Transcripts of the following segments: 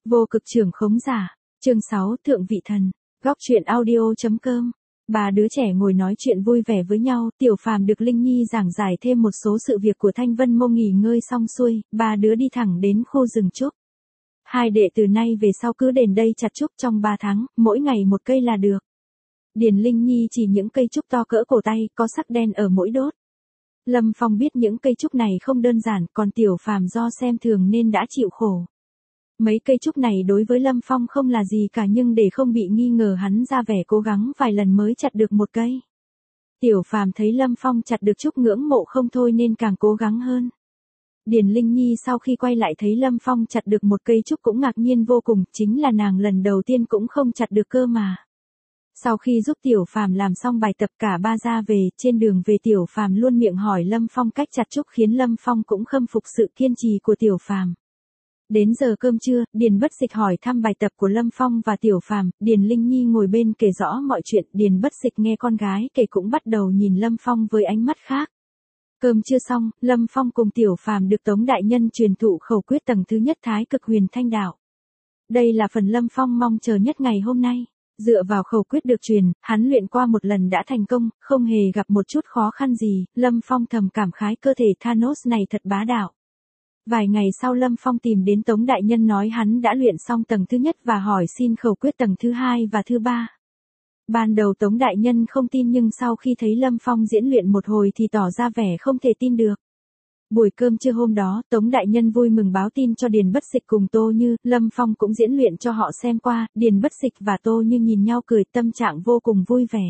Vô cực trưởng khống giả. Chương 6 Thượng vị thần. Góc truyện audio.com. Ba đứa trẻ ngồi nói chuyện vui vẻ với nhau, Tiểu Phàm được Linh Nhi giảng giải thêm một số sự việc của Thanh Vân Mông. Nghỉ ngơi xong xuôi, ba đứa đi thẳng đến khu rừng trúc. Hai đệ từ nay về sau cứ đến đây chặt trúc trong 3 tháng, mỗi ngày một cây là được. Điền Linh Nhi chỉ những cây trúc to cỡ cổ tay, có sắc đen ở mỗi đốt. Lâm Phong biết những cây trúc này không đơn giản, còn Tiểu Phàm do xem thường nên đã chịu khổ. Mấy cây trúc này đối với Lâm Phong không là gì cả, nhưng để không bị nghi ngờ hắn ra vẻ cố gắng vài lần mới chặt được một cây. Tiểu Phàm thấy Lâm Phong chặt được trúc ngưỡng mộ không thôi nên càng cố gắng hơn. Điền Linh Nhi sau khi quay lại thấy Lâm Phong chặt được một cây trúc cũng ngạc nhiên vô cùng, chính là nàng lần đầu tiên cũng không chặt được cơ mà. Sau khi giúp Tiểu Phàm làm xong bài tập cả ba ra về, trên đường về Tiểu Phàm luôn miệng hỏi Lâm Phong cách chặt trúc khiến Lâm Phong cũng khâm phục sự kiên trì của Tiểu Phàm. Đến giờ cơm trưa, Điền Bất Dịch hỏi thăm bài tập của Lâm Phong và Tiểu Phàm, Điền Linh Nhi ngồi bên kể rõ mọi chuyện, Điền Bất Dịch nghe con gái kể cũng bắt đầu nhìn Lâm Phong với ánh mắt khác. Cơm trưa xong, Lâm Phong cùng Tiểu Phàm được Tống đại nhân truyền thụ khẩu quyết tầng thứ nhất Thái Cực Huyền Thanh Đạo. Đây là phần Lâm Phong mong chờ nhất ngày hôm nay. Dựa vào khẩu quyết được truyền, hắn luyện qua một lần đã thành công, không hề gặp một chút khó khăn gì, Lâm Phong thầm cảm khái cơ thể Thanos này thật bá đạo. Vài ngày sau Lâm Phong tìm đến Tống đại nhân nói hắn đã luyện xong tầng thứ nhất và hỏi xin khẩu quyết tầng thứ hai và thứ ba. Ban đầu Tống đại nhân không tin nhưng sau khi thấy Lâm Phong diễn luyện một hồi thì tỏ ra vẻ không thể tin được. Buổi cơm trưa hôm đó, Tống đại nhân vui mừng báo tin cho Điền Bất Dịch cùng Tô Như, Lâm Phong cũng diễn luyện cho họ xem qua, Điền Bất Dịch và Tô Như nhìn nhau cười, tâm trạng vô cùng vui vẻ.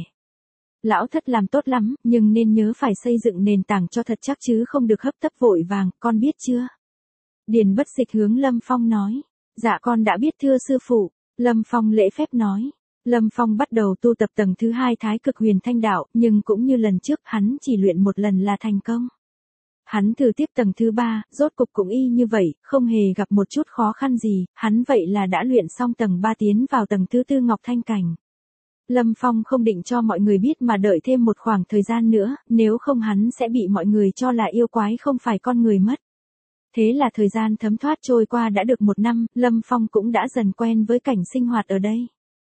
Lão thất làm tốt lắm, nhưng nên nhớ phải xây dựng nền tảng cho thật chắc chứ không được hấp tấp vội vàng, con biết chưa? Điền Bất Dịch hướng Lâm Phong nói. Dạ con đã biết thưa sư phụ. Lâm Phong lễ phép nói. Lâm Phong bắt đầu tu tập tầng thứ hai Thái Cực Huyền Thanh Đạo, nhưng cũng như lần trước hắn chỉ luyện một lần là thành công. Hắn thử tiếp tầng thứ ba, rốt cục cũng y như vậy, không hề gặp một chút khó khăn gì, hắn vậy là đã luyện xong tầng 3 tiến vào tầng thứ tư Ngọc Thanh Cảnh. Lâm Phong không định cho mọi người biết mà đợi thêm một khoảng thời gian nữa, nếu không hắn sẽ bị mọi người cho là yêu quái không phải con người mất. Thế là thời gian thấm thoát trôi qua đã được 1 năm, Lâm Phong cũng đã dần quen với cảnh sinh hoạt ở đây.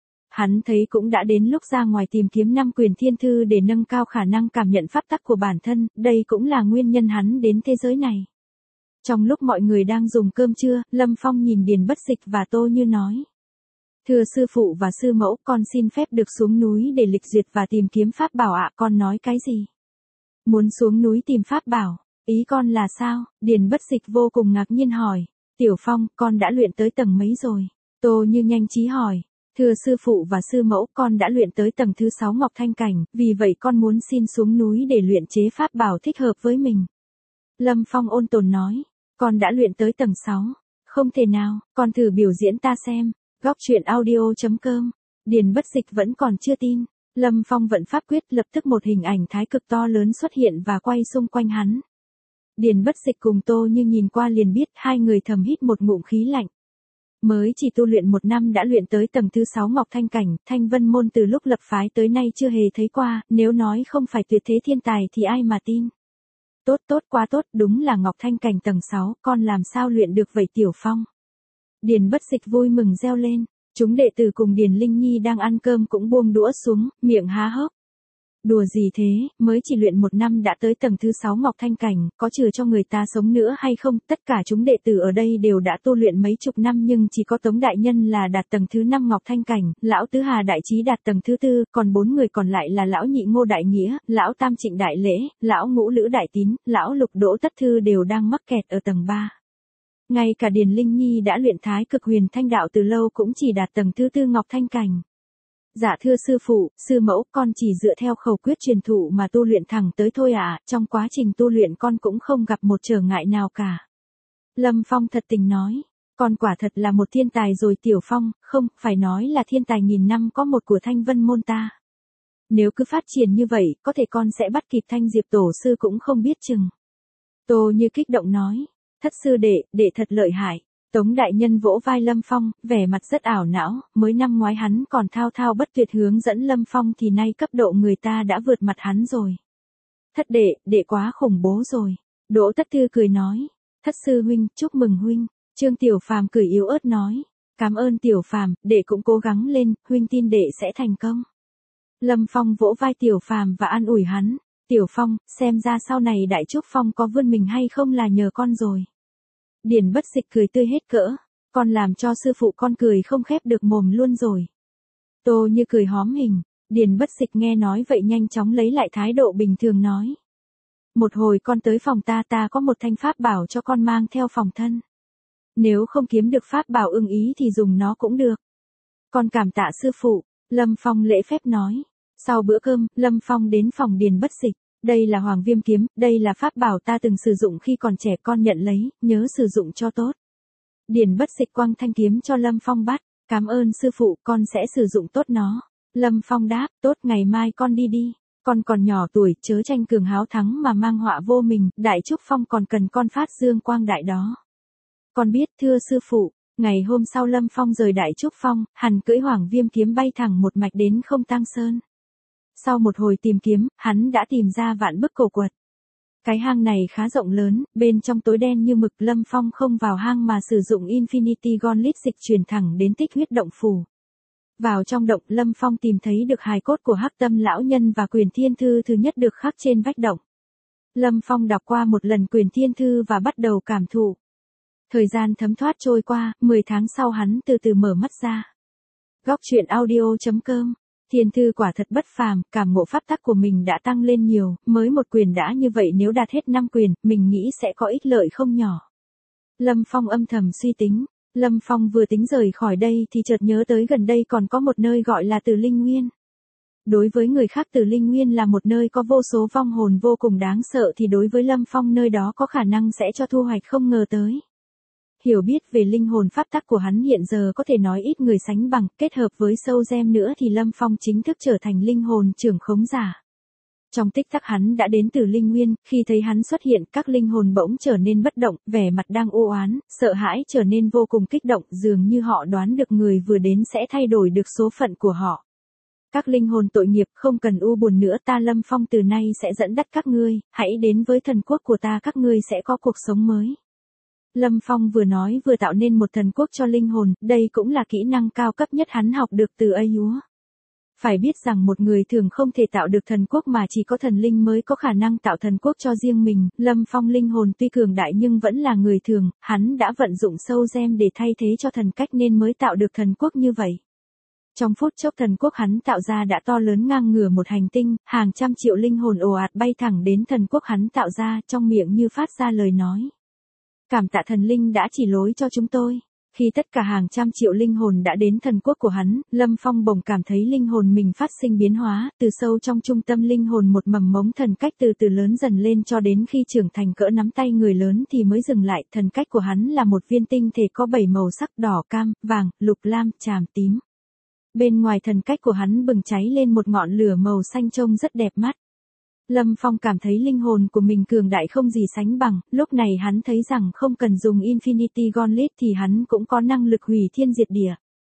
Hắn thấy cũng đã đến lúc ra ngoài tìm kiếm 5 quyền thiên thư để nâng cao khả năng cảm nhận pháp tắc của bản thân, đây cũng là nguyên nhân hắn đến thế giới này. Trong lúc mọi người đang dùng cơm trưa, Lâm Phong nhìn Điền Bất Dịch và Tô Như nói. Thưa sư phụ và sư mẫu, con xin phép được xuống núi để lịch duyệt và tìm kiếm pháp bảo ạ. Con nói cái gì? Muốn xuống núi tìm pháp bảo? Ý con là sao? Điền Bất Dịch vô cùng ngạc nhiên hỏi. Tiểu Phong, con đã luyện tới tầng mấy rồi? Tô Như nhanh trí hỏi. Thưa sư phụ và sư mẫu, con đã luyện tới tầng thứ 6 Ngọc Thanh Cảnh, vì vậy con muốn xin xuống núi để luyện chế pháp bảo thích hợp với mình. Lâm Phong ôn tồn nói. Con đã luyện tới tầng 6. Không thể nào, con thử biểu diễn ta xem. Góc truyện audio.com. Điền Bất Dịch vẫn còn chưa tin. Lâm Phong vận pháp quyết, lập tức một hình ảnh thái cực to lớn xuất hiện và quay xung quanh hắn. Điền Bất Dịch cùng Tô Như nhìn qua liền biết, hai người thầm hít một ngụm khí lạnh. Mới chỉ tu luyện 1 năm đã luyện tới tầng thứ 6 Ngọc Thanh Cảnh, Thanh Vân Môn từ lúc lập phái tới nay chưa hề thấy qua, nếu nói không phải tuyệt thế thiên tài thì ai mà tin. Tốt tốt quá tốt, đúng là Ngọc Thanh Cảnh tầng 6, con làm sao luyện được vậy Tiểu Phong? Điền Bất Dịch vui mừng reo lên, chúng đệ tử cùng Điền Linh Nhi đang ăn cơm cũng buông đũa xuống, miệng há hốc. Đùa gì thế, mới chỉ luyện 1 năm đã tới tầng thứ 6 Ngọc Thanh Cảnh, có trừ cho người ta sống nữa hay không? Tất cả chúng đệ tử ở đây đều đã tu luyện mấy chục năm nhưng chỉ có Tống đại nhân là đạt tầng thứ 5 Ngọc Thanh Cảnh, lão Tứ Hà đại trí đạt tầng thứ 4, còn 4 người còn lại là lão Nhị Ngô đại nghĩa, lão Tam Trịnh đại lễ, lão Ngũ Lữ đại tín, lão Lục Đỗ tất thư đều đang mắc kẹt ở tầng 3. Ngay cả Điền Linh Nhi đã luyện Thái Cực Huyền Thanh Đạo từ lâu cũng chỉ đạt tầng thứ 4 Ngọc Thanh Cảnh. Dạ thưa sư phụ, sư mẫu, con chỉ dựa theo khẩu quyết truyền thụ mà tu luyện thẳng tới thôi ạ, trong quá trình tu luyện con cũng không gặp một trở ngại nào cả. Lâm Phong thật tình nói, con quả thật là một thiên tài rồi Tiểu Phong, không, phải nói là thiên tài nghìn năm có một của Thanh Vân Môn ta. Nếu cứ phát triển như vậy, có thể con sẽ bắt kịp Thanh Diệp tổ sư cũng không biết chừng. Tô Như kích động nói, thất sư đệ thật lợi hại. Tống đại nhân vỗ vai Lâm Phong, vẻ mặt rất ảo não, mới năm ngoái hắn còn thao thao bất tuyệt hướng dẫn Lâm Phong thì nay cấp độ người ta đã vượt mặt hắn rồi. Thất đệ quá khủng bố rồi. Đỗ Tất Thư cười nói, thất sư huynh, chúc mừng huynh. Trương Tiểu Phàm cười yếu ớt nói, Cảm ơn Tiểu Phàm, đệ cũng cố gắng lên, huynh tin đệ sẽ thành công. Lâm Phong vỗ vai Tiểu Phàm và an ủi hắn. Tiểu Phong, xem ra sau này Đại Trúc Phong có vươn mình hay không là nhờ con rồi. Điền Bất Dịch cười tươi hết cỡ. Con làm cho sư phụ con cười không khép được mồm luôn rồi. Tô Như cười hóm hình. Điền Bất Dịch nghe nói vậy nhanh chóng lấy lại thái độ bình thường nói. Một hồi con tới phòng ta có một thanh pháp bảo cho con mang theo phòng thân. Nếu không kiếm được pháp bảo ưng ý thì dùng nó cũng được. Con cảm tạ sư phụ, Lâm Phong lễ phép nói. Sau bữa cơm, Lâm Phong đến phòng Điền Bất Dịch. Đây là Hoàng Viêm kiếm, đây là pháp bảo ta từng sử dụng khi còn trẻ, con nhận lấy, nhớ sử dụng cho tốt. Điền Bất Dịch quăng thanh kiếm cho Lâm Phong bắt. Cảm ơn sư phụ, con sẽ sử dụng tốt nó. Lâm Phong đáp, tốt, ngày mai con đi đi. Con còn nhỏ tuổi, chớ tranh cường háo thắng mà mang họa vô mình, Đại Trúc Phong còn cần con phát dương quang đại đó. Con biết, thưa sư phụ. Ngày hôm sau Lâm Phong rời Đại Trúc Phong, hắn cưỡi Hoàng Viêm kiếm bay thẳng một mạch đến Không Tang Sơn. Sau một hồi tìm kiếm, hắn đã tìm ra Vạn Bức Cổ Quật. Cái hang này khá rộng lớn, bên trong tối đen như mực. Lâm Phong không vào hang mà sử dụng Infinity Gauntlet dịch chuyển thẳng đến Tích Huyết Động Phủ. Vào trong động, Lâm Phong tìm thấy được hài cốt của Hắc Tâm lão nhân và Quyền Thiên Thư thứ nhất được khắc trên vách động. Lâm Phong đọc qua một lần Quyền Thiên Thư và bắt đầu cảm thụ. Thời gian thấm thoát trôi qua, 10 tháng sau hắn từ từ mở mắt ra. Góc truyện audio.com. Thiên Thư quả thật bất phàm, cảm ngộ pháp tắc của mình đã tăng lên nhiều, mới một quyền đã như vậy, nếu đạt hết 5 quyền, mình nghĩ sẽ có ích lợi không nhỏ. Lâm Phong âm thầm suy tính. Lâm Phong vừa tính rời khỏi đây thì chợt nhớ tới gần đây còn có một nơi gọi là Tử Linh Nguyên. Đối với người khác Tử Linh Nguyên là một nơi có vô số vong hồn vô cùng đáng sợ, thì đối với Lâm Phong nơi đó có khả năng sẽ cho thu hoạch không ngờ tới. Hiểu biết về linh hồn pháp tắc của hắn hiện giờ có thể nói ít người sánh bằng, kết hợp với sâu gem nữa thì Lâm Phong chính thức trở thành linh hồn trưởng khống giả. Trong tích tắc hắn đã đến Tử Linh Nguyên, khi thấy hắn xuất hiện, các linh hồn bỗng trở nên bất động, vẻ mặt đang u oán, sợ hãi trở nên vô cùng kích động, dường như họ đoán được người vừa đến sẽ thay đổi được số phận của họ. Các linh hồn tội nghiệp, không cần u buồn nữa, ta Lâm Phong từ nay sẽ dẫn dắt các ngươi, hãy đến với thần quốc của ta, các ngươi sẽ có cuộc sống mới. Lâm Phong vừa nói vừa tạo nên một thần quốc cho linh hồn, đây cũng là kỹ năng cao cấp nhất hắn học được từ Ayúa. Phải biết rằng một người thường không thể tạo được thần quốc mà chỉ có thần linh mới có khả năng tạo thần quốc cho riêng mình. Lâm Phong linh hồn tuy cường đại nhưng vẫn là người thường, hắn đã vận dụng sâu gem để thay thế cho thần cách nên mới tạo được thần quốc như vậy. Trong phút chốc thần quốc hắn tạo ra đã to lớn ngang ngửa một hành tinh, hàng trăm triệu linh hồn ồ ạt bay thẳng đến thần quốc hắn tạo ra, trong miệng như phát ra lời nói. Cảm tạ thần linh đã chỉ lối cho chúng tôi. Khi tất cả hàng trăm triệu linh hồn đã đến thần quốc của hắn, Lâm Phong bỗng cảm thấy linh hồn mình phát sinh biến hóa, từ sâu trong trung tâm linh hồn một mầm mống thần cách từ từ lớn dần lên cho đến khi trưởng thành cỡ nắm tay người lớn thì mới dừng lại. Thần cách của hắn là một viên tinh thể có 7 màu sắc: đỏ, cam, vàng, lục, lam, tràm, tím. Bên ngoài thần cách của hắn bừng cháy lên một ngọn lửa màu xanh trông rất đẹp mắt. Lâm Phong cảm thấy linh hồn của mình cường đại không gì sánh bằng, lúc này hắn thấy rằng không cần dùng Infinity Gauntlet thì hắn cũng có năng lực hủy thiên diệt địa.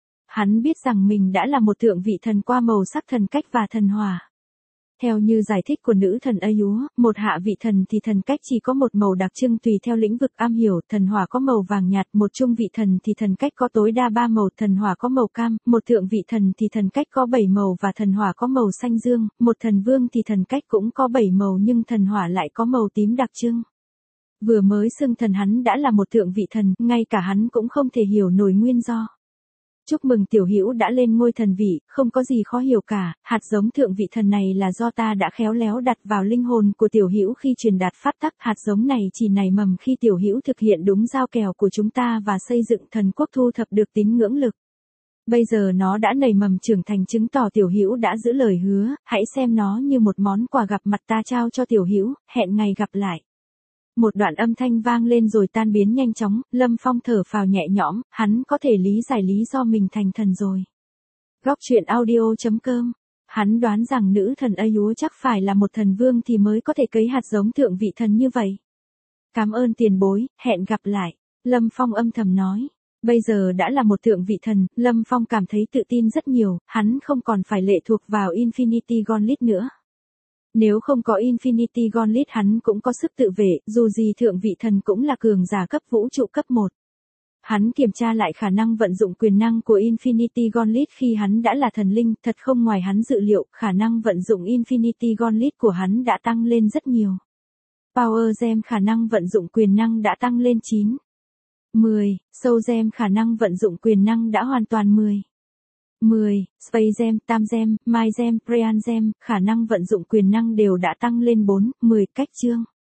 Hắn biết rằng mình đã là một thượng vị thần qua màu sắc thần cách và thần hỏa. Theo như giải thích của nữ thần Ayúa, một hạ vị thần thì thần cách chỉ có một màu đặc trưng tùy theo lĩnh vực am hiểu, thần hỏa có màu vàng nhạt, một trung vị thần thì thần cách có tối đa 3 màu, thần hỏa có màu cam, một thượng vị thần thì thần cách có 7 màu và thần hỏa có màu xanh dương, một thần vương thì thần cách cũng có 7 màu nhưng thần hỏa lại có màu tím đặc trưng. Vừa mới xưng thần hắn đã là một thượng vị thần, ngay cả hắn cũng không thể hiểu nổi nguyên do. Chúc mừng tiểu hữu đã lên ngôi thần vị, không có gì khó hiểu cả, hạt giống thượng vị thần này là do ta đã khéo léo đặt vào linh hồn của tiểu hữu khi truyền đạt pháp tắc, hạt giống này chỉ nảy mầm khi tiểu hữu thực hiện đúng giao kèo của chúng ta và xây dựng thần quốc thu thập được tín ngưỡng lực. Bây giờ nó đã nảy mầm trưởng thành chứng tỏ tiểu hữu đã giữ lời hứa, hãy xem nó như một món quà gặp mặt ta trao cho tiểu hữu, hẹn ngày gặp lại. Một đoạn âm thanh vang lên rồi tan biến nhanh chóng, Lâm Phong thở phào nhẹ nhõm, hắn có thể lý giải lý do mình thành thần rồi. Góc truyện audio.com. Hắn đoán rằng nữ thần Ayúa chắc phải là một thần vương thì mới có thể cấy hạt giống thượng vị thần như vậy. Cảm ơn tiền bối, hẹn gặp lại. Lâm Phong âm thầm nói. Bây giờ đã là một thượng vị thần, Lâm Phong cảm thấy tự tin rất nhiều, hắn không còn phải lệ thuộc vào Infinity Gauntlet nữa. Nếu không có Infinity Gauntlet hắn cũng có sức tự vệ, dù gì thượng vị thần cũng là cường giả cấp vũ trụ cấp 1. Hắn kiểm tra lại khả năng vận dụng quyền năng của Infinity Gauntlet khi hắn đã là thần linh, thật không ngoài hắn dự liệu, khả năng vận dụng Infinity Gauntlet của hắn đã tăng lên rất nhiều. Power Gem khả năng vận dụng quyền năng đã tăng lên 9. 10. Soul Gem khả năng vận dụng quyền năng đã hoàn toàn 10. 10. Space Gem, Tam Gem, Mind Gem, Prean Gem, khả năng vận dụng quyền năng đều đã tăng lên 4, 10. Cách chương